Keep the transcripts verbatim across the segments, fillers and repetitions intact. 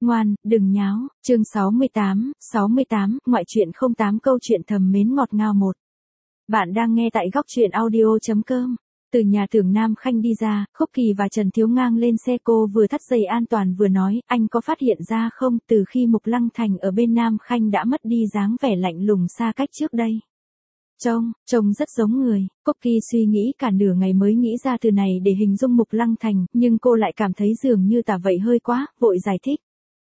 Ngoan, đừng nháo, chương sáu mươi tám, sáu mươi tám, ngoại truyện không tám câu chuyện thầm mến ngọt ngào một. Bạn đang nghe tại góc truyện audio.com. Từ nhà Tưởng Nam Khanh đi ra, Khúc Kỳ và Trần Thiếu Ngang lên xe, cô vừa thắt dây an toàn vừa nói, anh có phát hiện ra không, từ khi Mục Lăng Thành ở bên Nam Khanh đã mất đi dáng vẻ lạnh lùng xa cách trước đây. Trông, trông rất giống người. Khúc Kỳ suy nghĩ cả nửa ngày mới nghĩ ra từ này để hình dung Mục Lăng Thành, nhưng cô lại cảm thấy dường như tả vậy hơi quá, vội giải thích.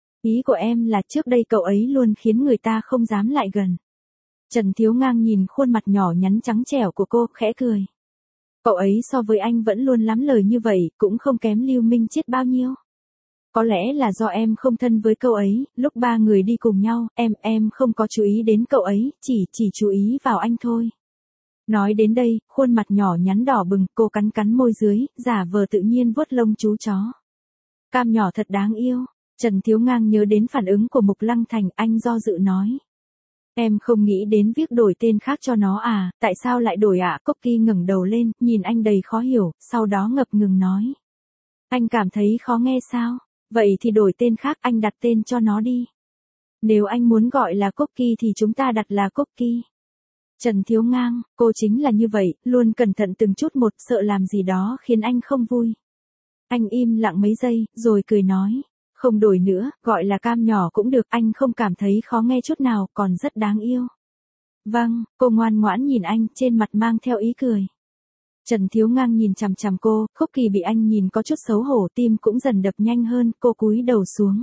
Ý của em là trước đây cậu ấy luôn khiến người ta không dám lại gần. Trần Thiếu Ngang nhìn khuôn mặt nhỏ nhắn trắng trẻo của cô, khẽ cười. Cậu ấy so với anh vẫn luôn lắm lời như vậy, cũng không kém Lưu Minh Chết bao nhiêu. Có lẽ là do em không thân với cậu ấy, lúc ba người đi cùng nhau, em, em không có chú ý đến cậu ấy, chỉ, chỉ chú ý vào anh thôi. Nói đến đây, khuôn mặt nhỏ nhắn đỏ bừng, cô cắn cắn môi dưới, giả vờ tự nhiên vuốt lông chú chó. Cam nhỏ thật đáng yêu. Trần Thiếu Ngang nhớ đến phản ứng của Mục Lăng Thành, anh do dự nói. Em không nghĩ đến việc đổi tên khác cho nó à, tại sao lại đổi ạ? À? Cúc Kỳ ngẩng đầu lên, nhìn anh đầy khó hiểu, sau đó ngập ngừng nói. Anh cảm thấy khó nghe sao? Vậy thì đổi tên khác, anh đặt tên cho nó đi. Nếu anh muốn gọi là Cúc Kỳ thì chúng ta đặt là Cúc Kỳ. Trần Thiếu Ngang, cô chính là như vậy, luôn cẩn thận từng chút một, sợ làm gì đó khiến anh không vui. Anh im lặng mấy giây, rồi cười nói. Không đổi nữa, gọi là Cam nhỏ cũng được, anh không cảm thấy khó nghe chút nào, còn rất đáng yêu. Vâng, cô ngoan ngoãn nhìn anh, trên mặt mang theo ý cười. Trần Thiếu Ngang nhìn chằm chằm cô, Khúc Kỳ bị anh nhìn có chút xấu hổ, tim cũng dần đập nhanh hơn, cô cúi đầu xuống.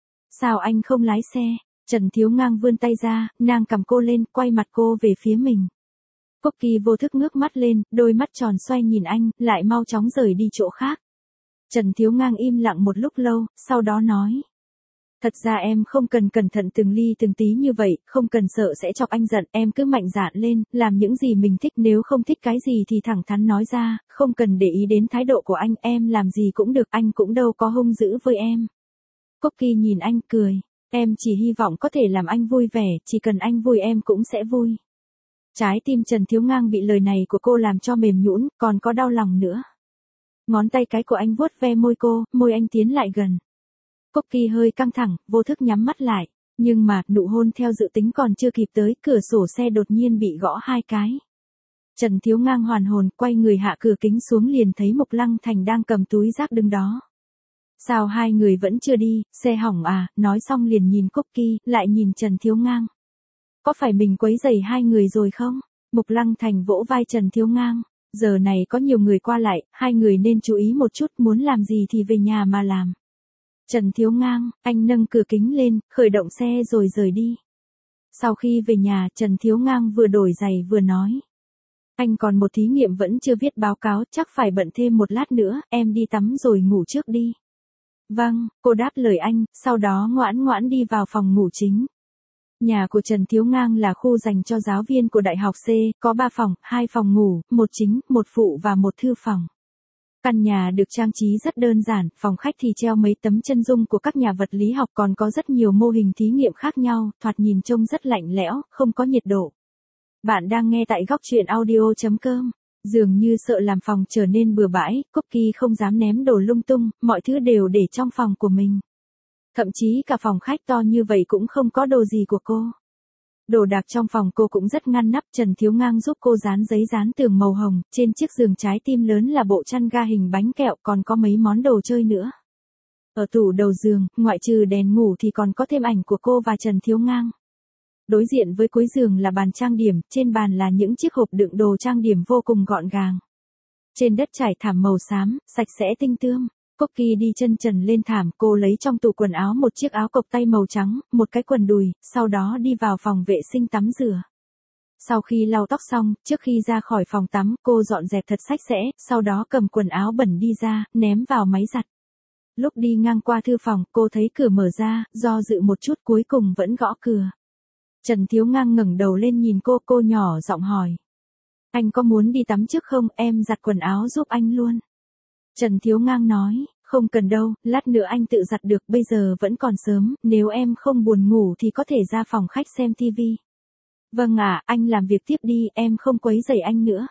Sao anh không lái xe? Trần Thiếu Ngang vươn tay ra, nàng cầm cô lên, quay mặt cô về phía mình. Khúc Kỳ vô thức ngước mắt lên, đôi mắt tròn xoay nhìn anh, lại mau chóng rời đi chỗ khác. Trần Thiếu Ngang im lặng một lúc lâu, sau đó nói. Thật ra em không cần cẩn thận từng ly từng tí như vậy, không cần sợ sẽ chọc anh giận, em cứ mạnh dạn lên, làm những gì mình thích, nếu không thích cái gì thì thẳng thắn nói ra, không cần để ý đến thái độ của anh, em làm gì cũng được, anh cũng đâu có hung dữ với em. Cúc Kỳ nhìn anh cười, em chỉ hy vọng có thể làm anh vui vẻ, chỉ cần anh vui em cũng sẽ vui. Trái tim Trần Thiếu Ngang bị lời này của cô làm cho mềm nhũn, còn có đau lòng nữa. Ngón tay cái của anh vuốt ve môi cô, môi anh tiến lại gần. Cúc Kỳ hơi căng thẳng, vô thức nhắm mắt lại. Nhưng mà, nụ hôn theo dự tính còn chưa kịp tới, cửa sổ xe đột nhiên bị gõ hai cái. Trần Thiếu Ngang hoàn hồn, quay người hạ cửa kính xuống liền thấy Mục Lăng Thành đang cầm túi rác đứng đó. Sao hai người vẫn chưa đi, xe hỏng à, nói xong liền nhìn Cúc Kỳ, lại nhìn Trần Thiếu Ngang. Có phải mình quấy rầy hai người rồi không? Mục Lăng Thành vỗ vai Trần Thiếu Ngang. Giờ này có nhiều người qua lại, hai người nên chú ý một chút, muốn làm gì thì về nhà mà làm. Trần Thiếu Ngang, anh nâng cửa kính lên, khởi động xe rồi rời đi. Sau khi về nhà, Trần Thiếu Ngang vừa đổi giày vừa nói. Anh còn một thí nghiệm vẫn chưa viết báo cáo, chắc phải bận thêm một lát nữa, em đi tắm rồi ngủ trước đi. Vâng, cô đáp lời anh, sau đó ngoãn ngoãn đi vào phòng ngủ chính. Nhà của Trần Thiếu Ngang là khu dành cho giáo viên của Đại học C, có ba phòng, hai phòng ngủ, một chính, một phụ và một thư phòng. Căn nhà được trang trí rất đơn giản, phòng khách thì treo mấy tấm chân dung của các nhà vật lý học, còn có rất nhiều mô hình thí nghiệm khác nhau, thoạt nhìn trông rất lạnh lẽo, không có nhiệt độ. Bạn đang nghe tại góc truyện audio.com. Dường như sợ làm phòng trở nên bừa bãi, Cúc Kỳ không dám ném đồ lung tung, mọi thứ đều để trong phòng của mình. Thậm chí cả phòng khách to như vậy cũng không có đồ gì của cô. Đồ đạc trong phòng cô cũng rất ngăn nắp, Trần Thiếu Ngang giúp cô dán giấy dán tường màu hồng, trên chiếc giường trái tim lớn là bộ chăn ga hình bánh kẹo, còn có mấy món đồ chơi nữa. Ở tủ đầu giường, ngoại trừ đèn ngủ thì còn có thêm ảnh của cô và Trần Thiếu Ngang. Đối diện với cuối giường là bàn trang điểm, trên bàn là những chiếc hộp đựng đồ trang điểm vô cùng gọn gàng. Trên đất trải thảm màu xám, sạch sẽ tinh tươm. Cúc Kỳ đi chân trần lên thảm, cô lấy trong tủ quần áo một chiếc áo cộc tay màu trắng, một cái quần đùi, sau đó đi vào phòng vệ sinh tắm rửa. Sau khi lau tóc xong, trước khi ra khỏi phòng tắm, cô dọn dẹp thật sạch sẽ, sau đó cầm quần áo bẩn đi ra, ném vào máy giặt. Lúc đi ngang qua thư phòng, cô thấy cửa mở ra, do dự một chút cuối cùng vẫn gõ cửa. Trần Thiếu Ngang ngẩng đầu lên nhìn cô, cô nhỏ giọng hỏi. Anh có muốn đi tắm trước không, em giặt quần áo giúp anh luôn. Trần Thiếu Ngang nói, không cần đâu, lát nữa anh tự giặt được, bây giờ vẫn còn sớm, nếu em không buồn ngủ thì có thể ra phòng khách xem tivi. Vâng ạ, anh làm việc tiếp đi, em không quấy rầy anh nữa.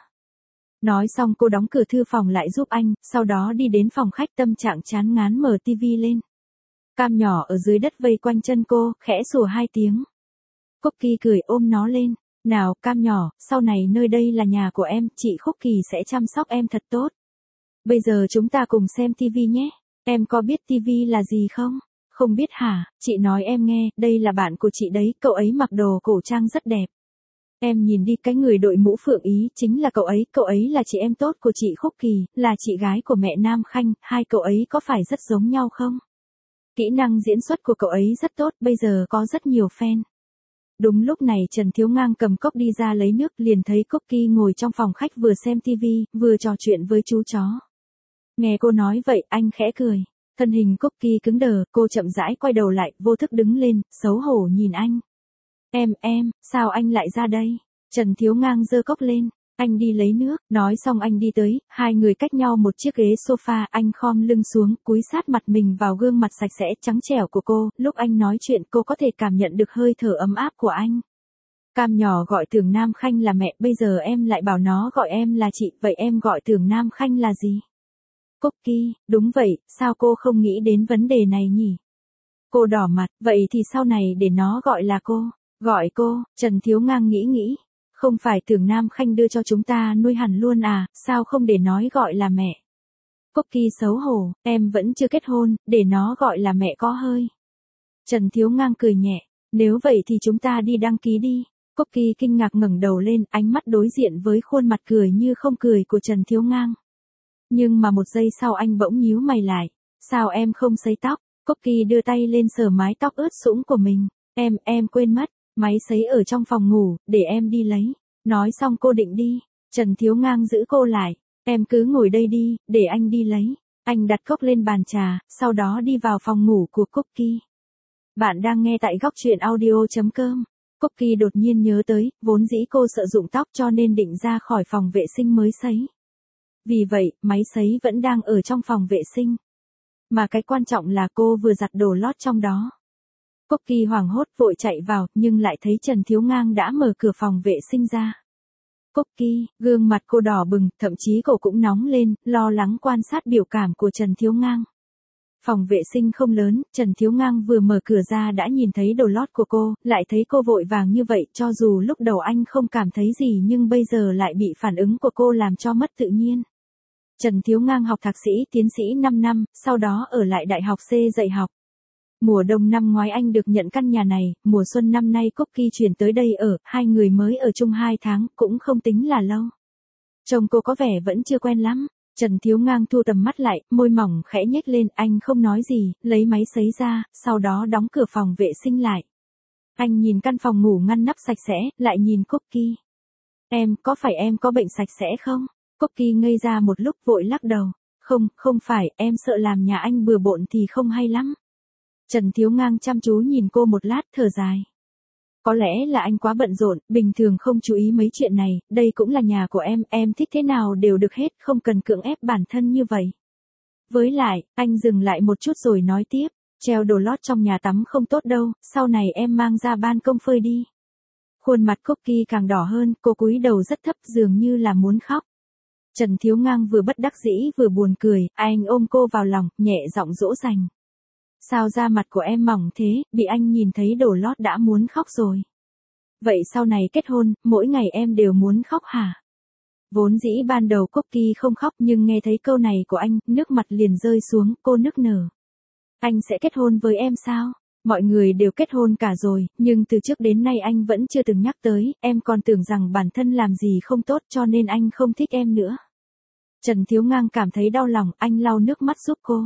Nói xong cô đóng cửa thư phòng lại giúp anh, sau đó đi đến phòng khách, tâm trạng chán ngán mở tivi lên. Cam nhỏ ở dưới đất vây quanh chân cô, khẽ sủa hai tiếng. Cookie cười ôm nó lên. Nào, Cam nhỏ, sau này nơi đây là nhà của em, chị Khúc Kỳ sẽ chăm sóc em thật tốt. Bây giờ chúng ta cùng xem tivi nhé. Em có biết tivi là gì không? Không biết hả? Chị nói em nghe, đây là bạn của chị đấy, cậu ấy mặc đồ cổ trang rất đẹp. Em nhìn đi, cái người đội mũ phượng ý, chính là cậu ấy, cậu ấy là chị em tốt của chị Khúc Kỳ, là chị gái của mẹ Nam Khanh, hai cậu ấy có phải rất giống nhau không? Kỹ năng diễn xuất của cậu ấy rất tốt, bây giờ có rất nhiều fan. Đúng lúc này Trần Thiếu Ngang cầm cốc đi ra lấy nước, liền thấy Cookie ngồi trong phòng khách vừa xem tivi, vừa trò chuyện với chú chó. Nghe cô nói vậy, anh khẽ cười. Thân hình Cookie cứng đờ, cô chậm rãi quay đầu lại, vô thức đứng lên, xấu hổ nhìn anh. Em, em, sao anh lại ra đây? Trần Thiếu Ngang giơ cốc lên. Anh đi lấy nước, nói xong anh đi tới, hai người cách nhau một chiếc ghế sofa, anh khom lưng xuống, cúi sát mặt mình vào gương mặt sạch sẽ trắng trẻo của cô, lúc anh nói chuyện cô có thể cảm nhận được hơi thở ấm áp của anh. Cam nhỏ gọi Tưởng Nam Khanh là mẹ, bây giờ em lại bảo nó gọi em là chị, vậy em gọi Tưởng Nam Khanh là gì? Cookie, đúng vậy, sao cô không nghĩ đến vấn đề này nhỉ? Cô đỏ mặt, vậy thì sau này để nó gọi là cô, gọi cô, Trần Thiếu Ngang nghĩ nghĩ. Không phải Tưởng Nam Khanh đưa cho chúng ta nuôi hẳn luôn à, sao không để nói gọi là mẹ? Cookie xấu hổ, em vẫn chưa kết hôn, để nó gọi là mẹ có hơi. Trần Thiếu Ngang cười nhẹ, nếu vậy thì chúng ta đi đăng ký đi. Cookie kinh ngạc ngẩng đầu lên, ánh mắt đối diện với khuôn mặt cười như không cười của Trần Thiếu Ngang. Nhưng mà một giây sau anh bỗng nhíu mày lại, sao em không sấy tóc? Cookie đưa tay lên sờ mái tóc ướt sũng của mình, em, em quên mất. Máy sấy ở trong phòng ngủ, để em đi lấy. Nói xong cô định đi. Trần Thiếu Ngang giữ cô lại. Em cứ ngồi đây đi, để anh đi lấy. Anh đặt cốc lên bàn trà, sau đó đi vào phòng ngủ của Cookie. Bạn đang nghe tại góc truyện audio chấm com. Cookie đột nhiên nhớ tới, vốn dĩ cô sợ rụng tóc cho nên định ra khỏi phòng vệ sinh mới sấy. Vì vậy, máy sấy vẫn đang ở trong phòng vệ sinh. Mà cái quan trọng là cô vừa giặt đồ lót trong đó. Cookie hoảng hốt vội chạy vào, nhưng lại thấy Trần Thiếu Ngang đã mở cửa phòng vệ sinh ra. Cookie, gương mặt cô đỏ bừng, thậm chí cổ cũng nóng lên, lo lắng quan sát biểu cảm của Trần Thiếu Ngang. Phòng vệ sinh không lớn, Trần Thiếu Ngang vừa mở cửa ra đã nhìn thấy đồ lót của cô, lại thấy cô vội vàng như vậy, cho dù lúc đầu anh không cảm thấy gì nhưng bây giờ lại bị phản ứng của cô làm cho mất tự nhiên. Trần Thiếu Ngang học thạc sĩ, tiến sĩ năm năm, sau đó ở lại đại học C dạy học. Mùa đông năm ngoái anh được nhận căn nhà này, mùa xuân năm nay Cookie chuyển tới đây ở, hai người mới ở chung hai tháng, cũng không tính là lâu. Chồng cô có vẻ vẫn chưa quen lắm. Trần Thiếu Ngang thu tầm mắt lại, môi mỏng khẽ nhếch lên, anh không nói gì, lấy máy sấy ra, sau đó đóng cửa phòng vệ sinh lại. Anh nhìn căn phòng ngủ ngăn nắp sạch sẽ, lại nhìn Cookie. Em, có phải em có bệnh sạch sẽ không? Cookie ngây ra một lúc vội lắc đầu. Không, không phải, em sợ làm nhà anh bừa bộn thì không hay lắm. Trần Thiếu Ngang chăm chú nhìn cô một lát thở dài. Có lẽ là anh quá bận rộn, bình thường không chú ý mấy chuyện này, đây cũng là nhà của em, em thích thế nào đều được hết, không cần cưỡng ép bản thân như vậy. Với lại, anh dừng lại một chút rồi nói tiếp, treo đồ lót trong nhà tắm không tốt đâu, sau này em mang ra ban công phơi đi. Khuôn mặt Cookie càng đỏ hơn, cô cúi đầu rất thấp dường như là muốn khóc. Trần Thiếu Ngang vừa bất đắc dĩ vừa buồn cười, anh ôm cô vào lòng, nhẹ giọng dỗ dành. Sao da mặt của em mỏng thế, bị anh nhìn thấy đồ lót đã muốn khóc rồi. Vậy sau này kết hôn, mỗi ngày em đều muốn khóc hả? Vốn dĩ ban đầu Cookie không khóc nhưng nghe thấy câu này của anh, nước mặt liền rơi xuống, cô nức nở. Anh sẽ kết hôn với em sao? Mọi người đều kết hôn cả rồi, nhưng từ trước đến nay anh vẫn chưa từng nhắc tới, em còn tưởng rằng bản thân làm gì không tốt cho nên anh không thích em nữa. Trần Thiếu Ngang cảm thấy đau lòng, anh lau nước mắt giúp cô.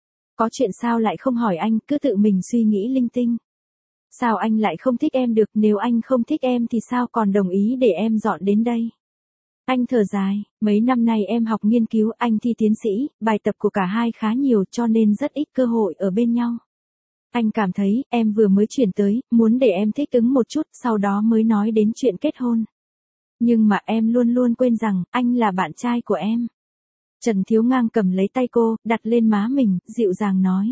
Có chuyện sao lại không hỏi anh, cứ tự mình suy nghĩ linh tinh. Sao anh lại không thích em được, nếu anh không thích em thì sao còn đồng ý để em dọn đến đây? Anh thở dài, mấy năm nay em học nghiên cứu, anh thi tiến sĩ, bài tập của cả hai khá nhiều cho nên rất ít cơ hội ở bên nhau. Anh cảm thấy, em vừa mới chuyển tới, muốn để em thích ứng một chút, sau đó mới nói đến chuyện kết hôn. Nhưng mà em luôn luôn quên rằng, anh là bạn trai của em. Trần Thiếu Ngang cầm lấy tay cô, đặt lên má mình, dịu dàng nói.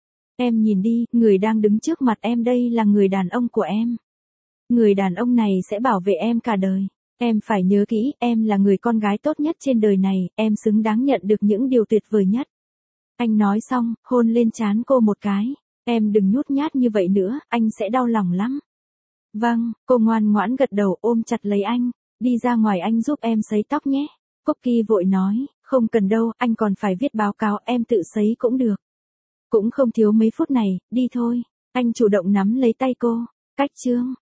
Em nhìn đi, người đang đứng trước mặt em đây là người đàn ông của em. Người đàn ông này sẽ bảo vệ em cả đời. Em phải nhớ kỹ, em là người con gái tốt nhất trên đời này, em xứng đáng nhận được những điều tuyệt vời nhất. Anh nói xong, hôn lên trán cô một cái. Em đừng nhút nhát như vậy nữa, anh sẽ đau lòng lắm. Vâng, cô ngoan ngoãn gật đầu ôm chặt lấy anh. Đi ra ngoài anh giúp em sấy tóc nhé. Cookie vội nói, không cần đâu, anh còn phải viết báo cáo, em tự sấy cũng được. Cũng không thiếu mấy phút này, đi thôi. Anh chủ động nắm lấy tay cô. Cách chương